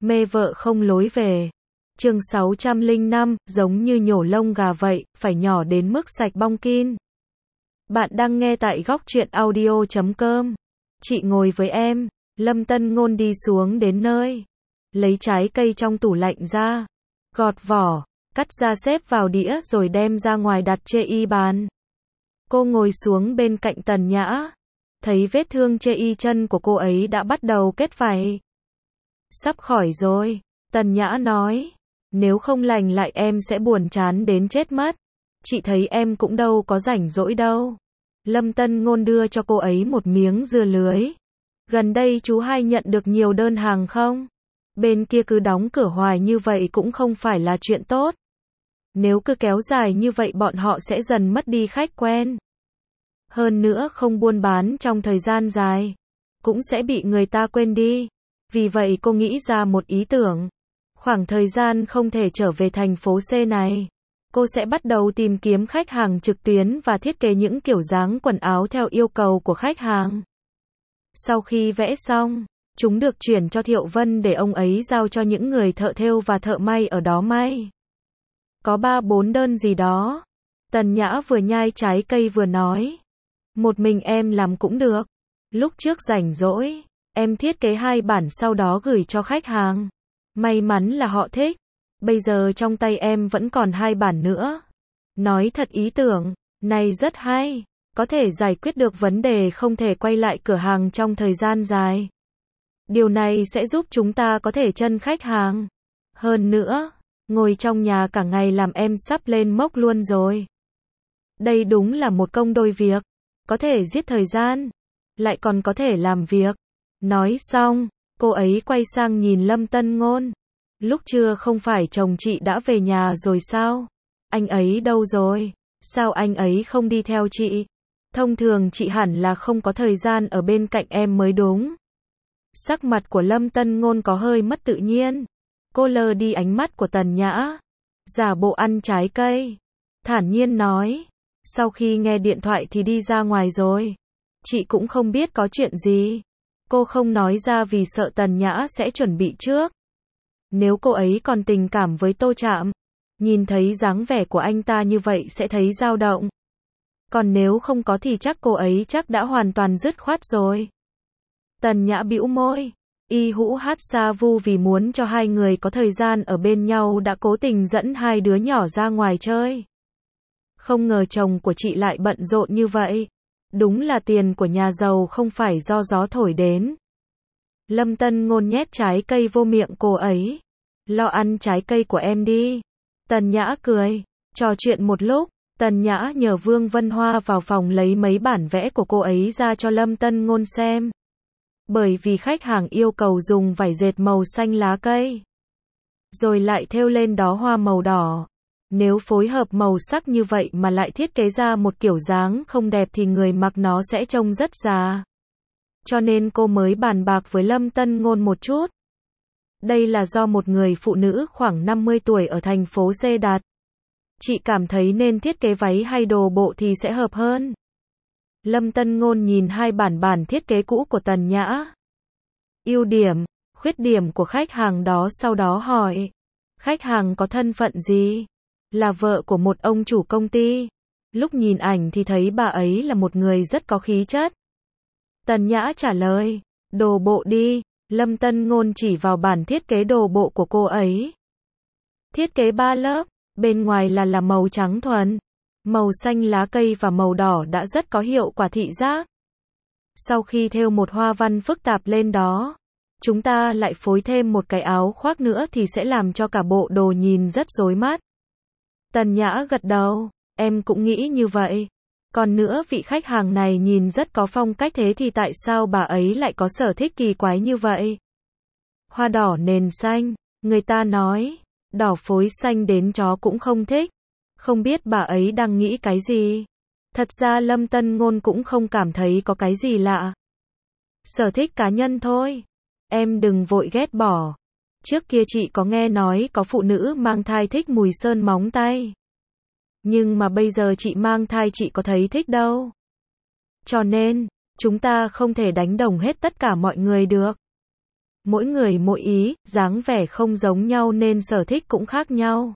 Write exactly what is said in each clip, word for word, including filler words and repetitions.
Mê vợ không lối về. Chương sáu trăm lẻ năm, giống như nhổ lông gà vậy, phải nhỏ đến mức sạch bong kin. Bạn đang nghe tại góc truyện audio chấm com. Chị ngồi với em. Lâm Tân Ngôn đi xuống đến nơi. Lấy trái cây trong tủ lạnh ra. Gọt vỏ, cắt ra xếp vào đĩa rồi đem ra ngoài đặt chê y bàn. Cô ngồi xuống bên cạnh Tần Nhã. Thấy vết thương chê y chân của cô ấy đã bắt đầu kết vảy. Sắp khỏi rồi, Tần Nhã nói. Nếu không lành lại em sẽ buồn chán đến chết mất. Chị thấy em cũng đâu có rảnh rỗi đâu. Lâm Tân Ngôn đưa cho cô ấy một miếng dưa lưới. Gần đây chú hay nhận được nhiều đơn hàng không? Bên kia cứ đóng cửa hoài như vậy cũng không phải là chuyện tốt. Nếu cứ kéo dài như vậy bọn họ sẽ dần mất đi khách quen. Hơn nữa không buôn bán trong thời gian dài, cũng sẽ bị người ta quên đi. Vì vậy cô nghĩ ra một ý tưởng. Khoảng thời gian không thể trở về thành phố C này, cô sẽ bắt đầu tìm kiếm khách hàng trực tuyến và thiết kế những kiểu dáng quần áo theo yêu cầu của khách hàng. Sau khi vẽ xong, chúng được chuyển cho Thiệu Vân để ông ấy giao cho những người thợ thêu và thợ may ở đó may. Có ba bốn đơn gì đó. Tần Nhã vừa nhai trái cây vừa nói. Một mình em làm cũng được. Lúc trước rảnh rỗi, em thiết kế hai bản sau đó gửi cho khách hàng. May mắn là họ thích. Bây giờ trong tay em vẫn còn hai bản nữa. Nói thật ý tưởng này rất hay. Có thể giải quyết được vấn đề không thể quay lại cửa hàng trong thời gian dài. Điều này sẽ giúp chúng ta có thể chân khách hàng. Hơn nữa, ngồi trong nhà cả ngày làm em sắp lên mốc luôn rồi. Đây đúng là một công đôi việc. Có thể giết thời gian, lại còn có thể làm việc. Nói xong, cô ấy quay sang nhìn Lâm Tân Ngôn. Lúc trưa không phải chồng chị đã về nhà rồi sao? Anh ấy đâu rồi? Sao anh ấy không đi theo chị? Thông thường chị hẳn là không có thời gian ở bên cạnh em mới đúng. Sắc mặt của Lâm Tân Ngôn có hơi mất tự nhiên. Cô lờ đi ánh mắt của Tần Nhã. Giả bộ ăn trái cây. Thản nhiên nói. Sau khi nghe điện thoại thì đi ra ngoài rồi. Chị cũng không biết có chuyện gì. Cô không nói ra vì sợ Tần Nhã sẽ chuẩn bị trước. Nếu cô ấy còn tình cảm với Tô Trạm, nhìn thấy dáng vẻ của anh ta như vậy sẽ thấy dao động. Còn nếu không có thì chắc cô ấy chắc đã hoàn toàn dứt khoát rồi. Tần Nhã bĩu môi. Y Hữu Hát Sa Vu vì muốn cho hai người có thời gian ở bên nhau đã cố tình dẫn hai đứa nhỏ ra ngoài chơi. Không ngờ chồng của chị lại bận rộn như vậy. Đúng là tiền của nhà giàu không phải do gió thổi đến. Lâm Tân Ngôn nhét trái cây vô miệng cô ấy. Lo ăn trái cây của em đi. Tần Nhã cười. Trò chuyện một lúc, Tần Nhã nhờ Vương Vân Hoa vào phòng lấy mấy bản vẽ của cô ấy ra cho Lâm Tân Ngôn xem. Bởi vì khách hàng yêu cầu dùng vải dệt màu xanh lá cây, rồi lại thêu lên đó hoa màu đỏ. Nếu phối hợp màu sắc như vậy mà lại thiết kế ra một kiểu dáng không đẹp thì người mặc nó sẽ trông rất già. Cho nên cô mới bàn bạc với Lâm Tân Ngôn một chút. Đây là do một người phụ nữ khoảng năm mươi tuổi ở thành phố C đặt. Chị cảm thấy nên thiết kế váy hay đồ bộ thì sẽ hợp hơn. Lâm Tân Ngôn nhìn hai bản bản thiết kế cũ của Tần Nhã. Ưu điểm, khuyết điểm của khách hàng đó sau đó hỏi. Khách hàng có thân phận gì? Là vợ của một ông chủ công ty. Lúc nhìn ảnh thì thấy bà ấy là một người rất có khí chất. Tần Nhã trả lời. Đồ bộ đi. Lâm Tân Ngôn chỉ vào bản thiết kế đồ bộ của cô ấy. Thiết kế ba lớp. Bên ngoài là là màu trắng thuần, màu xanh lá cây và màu đỏ đã rất có hiệu quả thị giác. Sau khi thêu một hoa văn phức tạp lên đó, chúng ta lại phối thêm một cái áo khoác nữa thì sẽ làm cho cả bộ đồ nhìn rất rối mắt. Tần Nhã gật đầu, em cũng nghĩ như vậy. Còn nữa vị khách hàng này nhìn rất có phong cách thế thì tại sao bà ấy lại có sở thích kỳ quái như vậy? Hoa đỏ nền xanh, người ta nói. Đỏ phối xanh đến chó cũng không thích. Không biết bà ấy đang nghĩ cái gì. Thật ra Lâm Tân Ngôn cũng không cảm thấy có cái gì lạ. Sở thích cá nhân thôi. Em đừng vội ghét bỏ. Trước kia chị có nghe nói có phụ nữ mang thai thích mùi sơn móng tay. Nhưng mà bây giờ chị mang thai chị có thấy thích đâu. Cho nên, chúng ta không thể đánh đồng hết tất cả mọi người được. Mỗi người mỗi ý, dáng vẻ không giống nhau nên sở thích cũng khác nhau.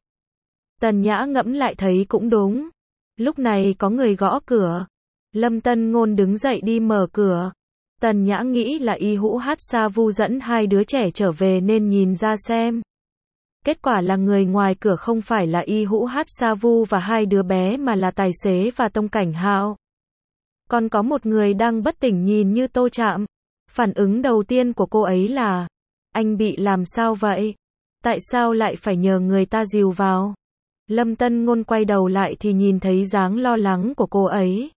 Tần Nhã ngẫm lại thấy cũng đúng. Lúc này có người gõ cửa. Lâm Tân Ngôn đứng dậy đi mở cửa. Tần Nhã nghĩ là Y Hữu Hát Sa Vu dẫn hai đứa trẻ trở về nên nhìn ra xem. Kết quả là người ngoài cửa không phải là Y Hữu Hát Sa Vu và hai đứa bé mà là tài xế và Tông Cảnh Hạo. Còn có một người đang bất tỉnh nhìn như Tô Trạm. Phản ứng đầu tiên của cô ấy là, anh bị làm sao vậy? Tại sao lại phải nhờ người ta dìu vào? Lâm Tân Ngôn quay đầu lại thì nhìn thấy dáng lo lắng của cô ấy.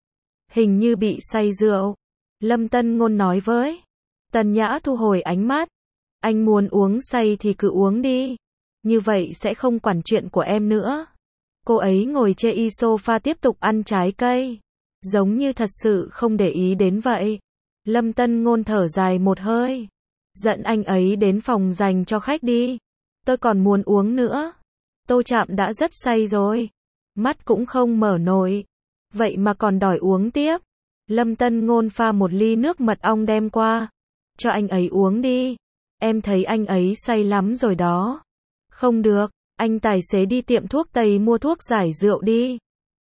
Hình như bị say rượu. Lâm Tân Ngôn nói với. Tần Nhã thu hồi ánh mắt. Anh muốn uống say thì cứ uống đi. Như vậy sẽ không quản chuyện của em nữa. Cô ấy ngồi trên y sofa tiếp tục ăn trái cây. Giống như thật sự không để ý đến vậy. Lâm Tân Ngôn thở dài một hơi. Dẫn anh ấy đến phòng dành cho khách đi. Tôi còn muốn uống nữa. Tô Trạm đã rất say rồi. Mắt cũng không mở nổi. Vậy mà còn đòi uống tiếp. Lâm Tân Ngôn pha một ly nước mật ong đem qua. Cho anh ấy uống đi. Em thấy anh ấy say lắm rồi đó. Không được, anh tài xế đi tiệm thuốc Tây mua thuốc giải rượu đi.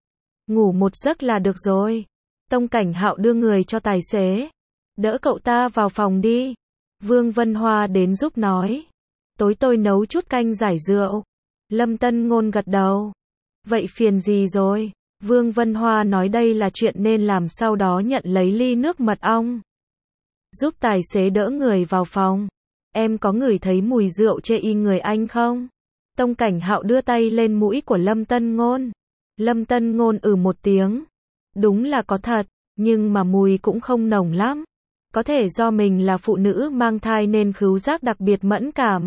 Ngủ một giấc là được rồi. Tông Cảnh Hạo đưa người cho tài xế. Đỡ cậu ta vào phòng đi. Vương Vân Hoa đến giúp nói. Tối tôi nấu chút canh giải rượu. Lâm Tân Ngôn gật đầu. Vậy phiền gì rồi? Vương Vân Hoa nói đây là chuyện nên làm, sau đó nhận lấy ly nước mật ong. Giúp tài xế đỡ người vào phòng. Em có ngửi thấy mùi rượu chê y người anh không? Tông Cảnh Hạo đưa tay lên mũi của Lâm Tân Ngôn. Lâm Tân Ngôn ừ một tiếng. Đúng là có thật, nhưng mà mùi cũng không nồng lắm. Có thể do mình là phụ nữ mang thai nên khứu giác đặc biệt mẫn cảm.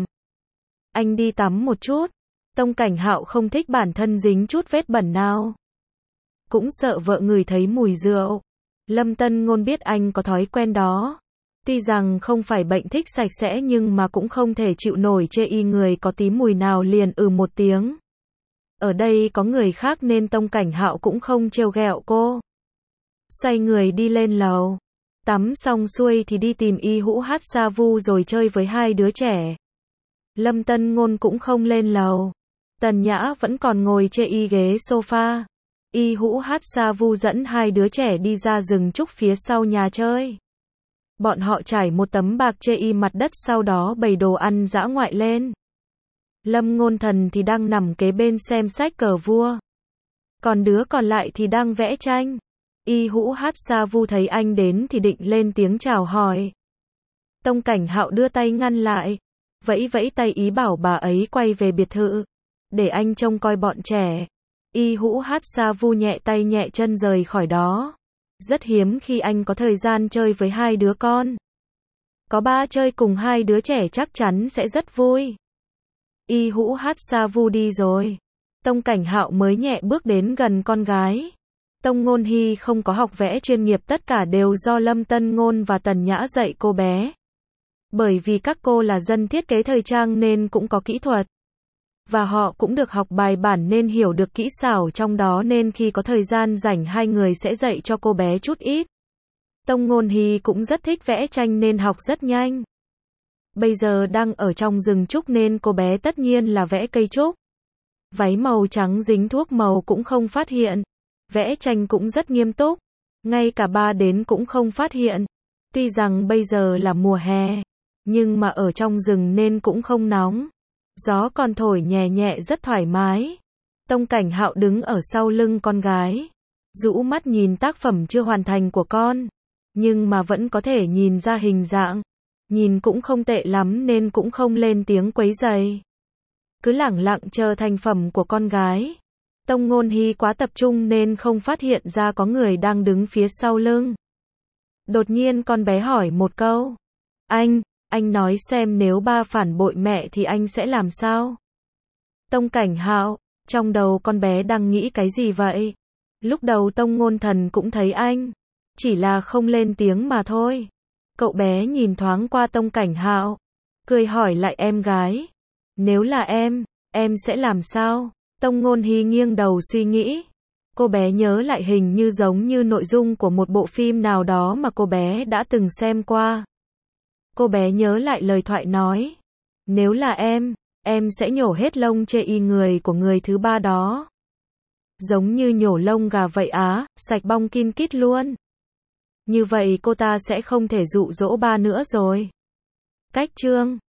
Anh đi tắm một chút. Tông Cảnh Hạo không thích bản thân dính chút vết bẩn nào. Cũng sợ vợ ngửi thấy mùi rượu. Lâm Tân Ngôn biết anh có thói quen đó. Tuy rằng không phải bệnh thích sạch sẽ nhưng mà cũng không thể chịu nổi chê y người có tí mùi nào liền ừ một tiếng. Ở đây có người khác nên Tông Cảnh Hạo cũng không trêu ghẹo cô. Xoay người đi lên lầu. Tắm xong xuôi thì đi tìm Y Hữu Hát Sa Vu rồi chơi với hai đứa trẻ. Lâm Tân Ngôn cũng không lên lầu. Tần Nhã vẫn còn ngồi trên y ghế sofa. Y Hữu Hát Sa Vu dẫn hai đứa trẻ đi ra rừng trúc phía sau nhà chơi. Bọn họ trải một tấm bạc chê y mặt đất, sau đó bày đồ ăn dã ngoại lên. Lâm Ngôn Thần thì đang nằm kế bên xem sách cờ vua. Còn đứa còn lại thì đang vẽ tranh. Y Hữu Hát Sa Vu thấy anh đến thì định lên tiếng chào hỏi. Tông Cảnh Hạo đưa tay ngăn lại. Vẫy vẫy tay ý bảo bà ấy quay về biệt thự. Để anh trông coi bọn trẻ. Y Hữu Hát Sa Vu nhẹ tay nhẹ chân rời khỏi đó. Rất hiếm khi anh có thời gian chơi với hai đứa con. Có ba chơi cùng hai đứa trẻ chắc chắn sẽ rất vui. Y Hữu Hát Sa Vu đi rồi. Tông Cảnh Hạo mới nhẹ bước đến gần con gái. Tông Ngôn Hy không có học vẽ chuyên nghiệp, tất cả đều do Lâm Tân Ngôn và Tần Nhã dạy cô bé. Bởi vì các cô là dân thiết kế thời trang nên cũng có kỹ thuật. Và họ cũng được học bài bản nên hiểu được kỹ xảo trong đó, nên khi có thời gian rảnh hai người sẽ dạy cho cô bé chút ít. Tông Ngôn Hy cũng rất thích vẽ tranh nên học rất nhanh. Bây giờ đang ở trong rừng trúc nên cô bé tất nhiên là vẽ cây trúc. Váy màu trắng dính thuốc màu cũng không phát hiện. Vẽ tranh cũng rất nghiêm túc. Ngay cả ba đến cũng không phát hiện. Tuy rằng bây giờ là mùa hè, nhưng mà ở trong rừng nên cũng không nóng. Gió còn thổi nhẹ nhẹ rất thoải mái. Tông Cảnh Hạo đứng ở sau lưng con gái. Rũ mắt nhìn tác phẩm chưa hoàn thành của con. Nhưng mà vẫn có thể nhìn ra hình dạng. Nhìn cũng không tệ lắm nên cũng không lên tiếng quấy rầy. Cứ lẳng lặng chờ thành phẩm của con gái. Tông Ngôn Hy quá tập trung nên không phát hiện ra có người đang đứng phía sau lưng. Đột nhiên con bé hỏi một câu. Anh, anh nói xem nếu ba phản bội mẹ thì anh sẽ làm sao? Tông Cảnh Hạo, trong đầu con bé đang nghĩ cái gì vậy? Lúc đầu Tông Ngôn Thần cũng thấy anh, chỉ là không lên tiếng mà thôi. Cậu bé nhìn thoáng qua Tông Cảnh Hạo, cười hỏi lại em gái. Nếu là em, em sẽ làm sao? Tông Ngôn Hy nghiêng đầu suy nghĩ. Cô bé nhớ lại hình như giống như nội dung của một bộ phim nào đó mà cô bé đã từng xem qua. Cô bé nhớ lại lời thoại nói. Nếu là em, em sẽ nhổ hết lông chê y người của người thứ ba đó. Giống như nhổ lông gà vậy á, sạch bong kin kít luôn. Như vậy cô ta sẽ không thể dụ dỗ ba nữa rồi. Cách chương